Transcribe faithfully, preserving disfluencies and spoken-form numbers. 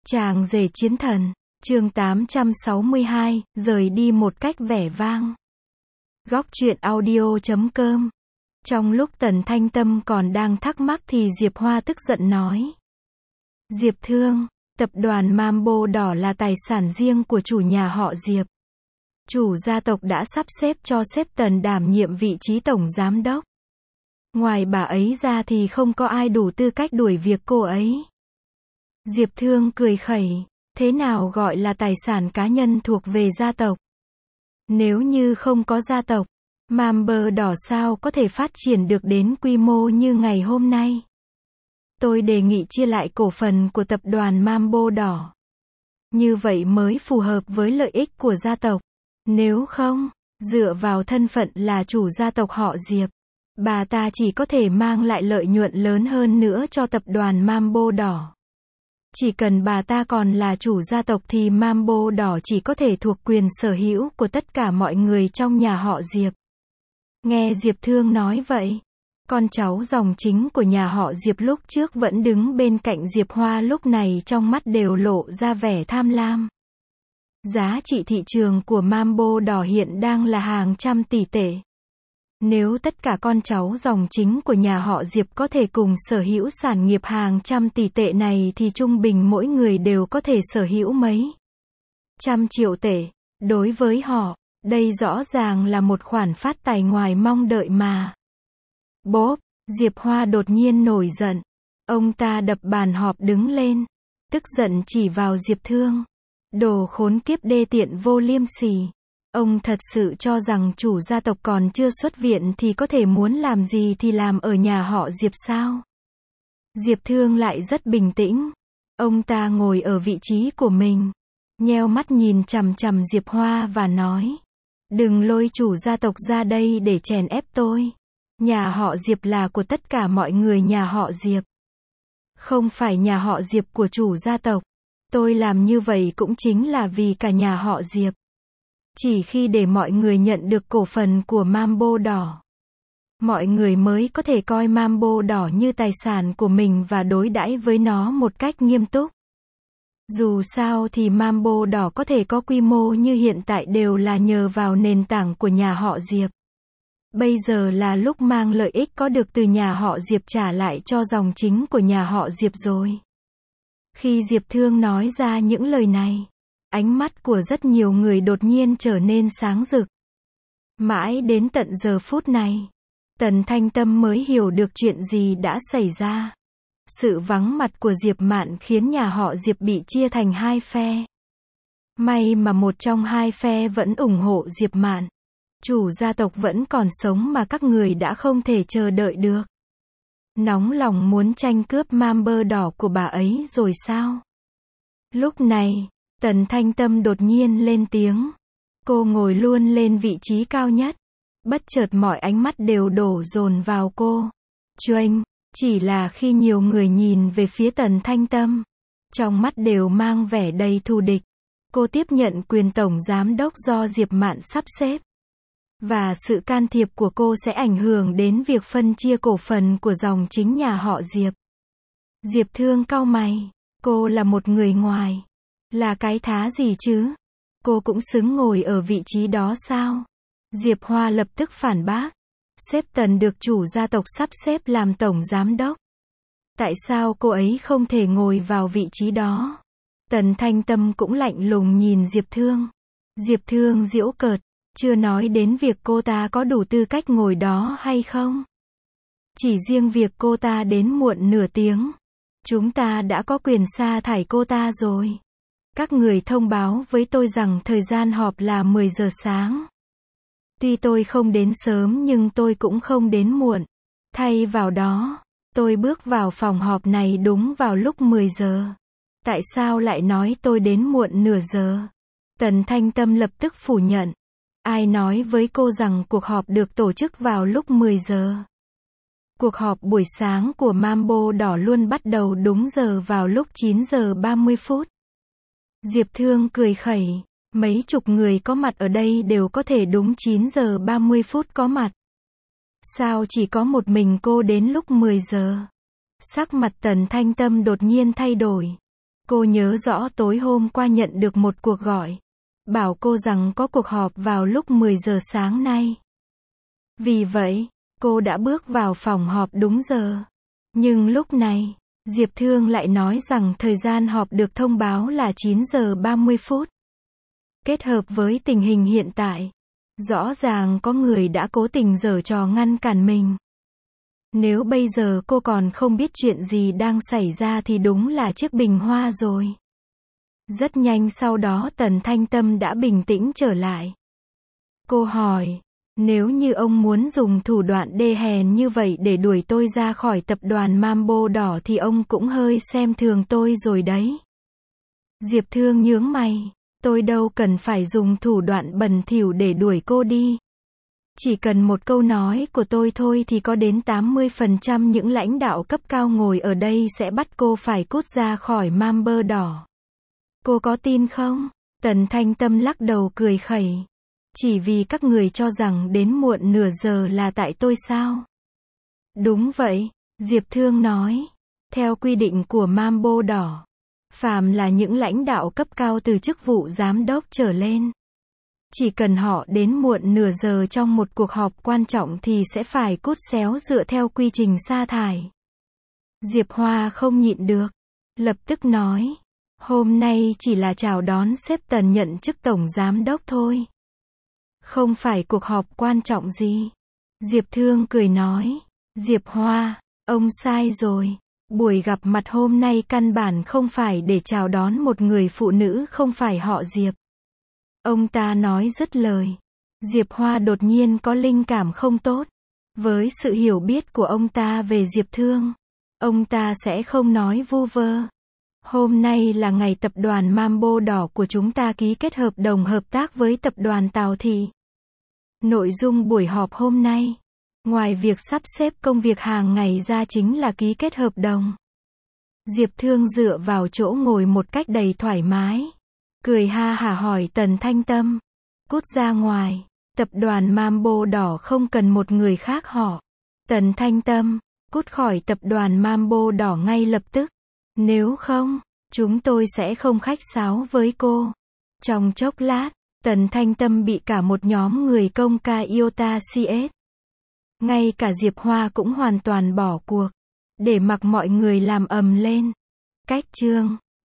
Chàng rể chiến thần, chương tám trăm sáu mươi hai, rời đi một cách vẻ vang. Góc truyện audio chấm com. Trong lúc Tần Thanh Tâm còn đang thắc mắc thì Diệp Hoa tức giận nói. Diệp Thương, tập đoàn Mambo Đỏ là tài sản riêng của chủ nhà họ Diệp. Chủ gia tộc đã sắp xếp cho sếp Tần đảm nhiệm vị trí tổng giám đốc. Ngoài bà ấy ra thì không có ai đủ tư cách đuổi việc cô ấy. Diệp Thương cười khẩy, thế nào gọi là tài sản cá nhân thuộc về gia tộc? Nếu như không có gia tộc, Mambo Đỏ sao có thể phát triển được đến quy mô như ngày hôm nay? Tôi đề nghị chia lại cổ phần của tập đoàn Mambo Đỏ. Như vậy mới phù hợp với lợi ích của gia tộc. Nếu không, dựa vào thân phận là chủ gia tộc họ Diệp, bà ta chỉ có thể mang lại lợi nhuận lớn hơn nữa cho tập đoàn Mambo Đỏ. Chỉ cần bà ta còn là chủ gia tộc thì Mambo Đỏ chỉ có thể thuộc quyền sở hữu của tất cả mọi người trong nhà họ Diệp. Nghe Diệp Thương nói vậy, con cháu dòng chính của nhà họ Diệp lúc trước vẫn đứng bên cạnh Diệp Hoa lúc này trong mắt đều lộ ra vẻ tham lam. Giá trị thị trường của Mambo Đỏ hiện đang là hàng trăm tỷ tệ. Nếu tất cả con cháu dòng chính của nhà họ Diệp có thể cùng sở hữu sản nghiệp hàng trăm tỷ tệ này thì trung bình mỗi người đều có thể sở hữu mấy trăm triệu tệ. Đối với họ, đây rõ ràng là một khoản phát tài ngoài mong đợi mà. Bốp, Diệp Hoa đột nhiên nổi giận. Ông ta đập bàn họp đứng lên, tức giận chỉ vào Diệp Thương. Đồ khốn kiếp đê tiện vô liêm sỉ. Ông thật sự cho rằng chủ gia tộc còn chưa xuất viện thì có thể muốn làm gì thì làm ở nhà họ Diệp sao? Diệp Thương lại rất bình tĩnh. Ông ta ngồi ở vị trí của mình, nheo mắt nhìn chằm chằm Diệp Hoa và nói. Đừng lôi chủ gia tộc ra đây để chèn ép tôi. Nhà họ Diệp là của tất cả mọi người nhà họ Diệp. Không phải nhà họ Diệp của chủ gia tộc. Tôi làm như vậy cũng chính là vì cả nhà họ Diệp. Chỉ khi để mọi người nhận được cổ phần của Mambo Đỏ, mọi người mới có thể coi Mambo Đỏ như tài sản của mình và đối đãi với nó một cách nghiêm túc. Dù sao thì Mambo Đỏ có thể có quy mô như hiện tại đều là nhờ vào nền tảng của nhà họ Diệp. Bây giờ là lúc mang lợi ích có được từ nhà họ Diệp trả lại cho dòng chính của nhà họ Diệp rồi. Khi Diệp Thương nói ra những lời này, ánh mắt của rất nhiều người đột nhiên trở nên sáng rực. Mãi đến tận giờ phút này, Tần Thanh Tâm mới hiểu được chuyện gì đã xảy ra. Sự vắng mặt của Diệp Mạn khiến nhà họ Diệp bị chia thành hai phe. May mà một trong hai phe vẫn ủng hộ Diệp Mạn. Chủ gia tộc vẫn còn sống mà các người đã không thể chờ đợi được. Nóng lòng muốn tranh cướp Mambo Đỏ của bà ấy rồi sao? Lúc này, Tần Thanh Tâm đột nhiên lên tiếng. Cô ngồi luôn lên vị trí cao nhất. Bất chợt mọi ánh mắt đều đổ dồn vào cô. Choanh, chỉ là khi nhiều người nhìn về phía Tần Thanh Tâm, trong mắt đều mang vẻ đầy thù địch. Cô tiếp nhận quyền tổng giám đốc do Diệp Mạn sắp xếp. Và sự can thiệp của cô sẽ ảnh hưởng đến việc phân chia cổ phần của dòng chính nhà họ Diệp. Diệp Thương cau mày. Cô là một người ngoài. Là cái thá gì chứ? Cô cũng xứng ngồi ở vị trí đó sao? Diệp Hoa lập tức phản bác. Sếp Tần được chủ gia tộc sắp xếp làm tổng giám đốc. Tại sao cô ấy không thể ngồi vào vị trí đó? Tần Thanh Tâm cũng lạnh lùng nhìn Diệp Thương. Diệp Thương giễu cợt. Chưa nói đến việc cô ta có đủ tư cách ngồi đó hay không. Chỉ riêng việc cô ta đến muộn nửa tiếng, chúng ta đã có quyền sa thải cô ta rồi. Các người thông báo với tôi rằng thời gian họp là mười giờ sáng. Tuy tôi không đến sớm nhưng tôi cũng không đến muộn. Thay vào đó, tôi bước vào phòng họp này đúng vào lúc mười giờ. Tại sao lại nói tôi đến muộn nửa giờ? Tần Thanh Tâm lập tức phủ nhận. Ai nói với cô rằng cuộc họp được tổ chức vào lúc mười giờ? Cuộc họp buổi sáng của Mambo Đỏ luôn bắt đầu đúng giờ vào lúc chín giờ ba mươi phút. Diệp Thương cười khẩy. Mấy chục người có mặt ở đây đều có thể đúng chín giờ ba mươi phút có mặt. Sao chỉ có một mình cô đến lúc mười giờ? Sắc mặt Tần Thanh Tâm đột nhiên thay đổi. Cô nhớ rõ tối hôm qua nhận được một cuộc gọi. Bảo cô rằng có cuộc họp vào lúc mười giờ sáng nay. Vì vậy, cô đã bước vào phòng họp đúng giờ. Nhưng lúc này, Diệp Thương lại nói rằng thời gian họp được thông báo là chín giờ ba mươi phút. Kết hợp với tình hình hiện tại, rõ ràng có người đã cố tình giở trò ngăn cản mình. Nếu bây giờ cô còn không biết chuyện gì đang xảy ra thì đúng là chiếc bình hoa rồi. Rất nhanh sau đó Tần Thanh Tâm đã bình tĩnh trở lại. Cô hỏi, nếu như ông muốn dùng thủ đoạn đê hèn như vậy để đuổi tôi ra khỏi tập đoàn Mambo đỏ thì ông cũng hơi xem thường tôi rồi đấy. Diệp Thương nhướng mày, tôi đâu cần phải dùng thủ đoạn bẩn thỉu để đuổi cô đi. Chỉ cần một câu nói của tôi thôi thì có đến tám mươi phần trăm những lãnh đạo cấp cao ngồi ở đây sẽ bắt cô phải cút ra khỏi Mambo đỏ. Cô có tin không? Tần Thanh Tâm lắc đầu cười khẩy. Chỉ vì các người cho rằng đến muộn nửa giờ là tại tôi sao? Đúng vậy, Diệp Thương nói. Theo quy định của Mambo đỏ, phàm là những lãnh đạo cấp cao từ chức vụ giám đốc trở lên, chỉ cần họ đến muộn nửa giờ trong một cuộc họp quan trọng thì sẽ phải cút xéo dựa theo quy trình sa thải. Diệp Hoa không nhịn được, lập tức nói, hôm nay chỉ là chào đón sếp Tần nhận chức tổng giám đốc thôi. Không phải cuộc họp quan trọng gì. Diệp Thương cười nói, Diệp Hoa, ông sai rồi. Buổi gặp mặt hôm nay căn bản không phải để chào đón một người phụ nữ không phải họ Diệp. Ông ta nói dứt lời. Diệp Hoa đột nhiên có linh cảm không tốt. Với sự hiểu biết của ông ta về Diệp Thương, ông ta sẽ không nói vu vơ. Hôm nay là ngày tập đoàn Mambo đỏ của chúng ta ký kết hợp đồng hợp tác với tập đoàn Tào Thị. Nội dung buổi họp hôm nay, ngoài việc sắp xếp công việc hàng ngày ra chính là ký kết hợp đồng. Diệp Thương dựa vào chỗ ngồi một cách đầy thoải mái. Cười ha hả hỏi Tần Thanh Tâm. Cút ra ngoài, tập đoàn Mambo đỏ không cần một người khác họ. Tần Thanh Tâm, cút khỏi tập đoàn Mambo đỏ ngay lập tức. Nếu không, chúng tôi sẽ không khách sáo với cô. Trong chốc lát, Tần Thanh Tâm bị cả một nhóm người công ca Iota xê ét. Ngay cả Diệp Hoa cũng hoàn toàn bỏ cuộc, để mặc mọi người làm ầm lên. Cách chương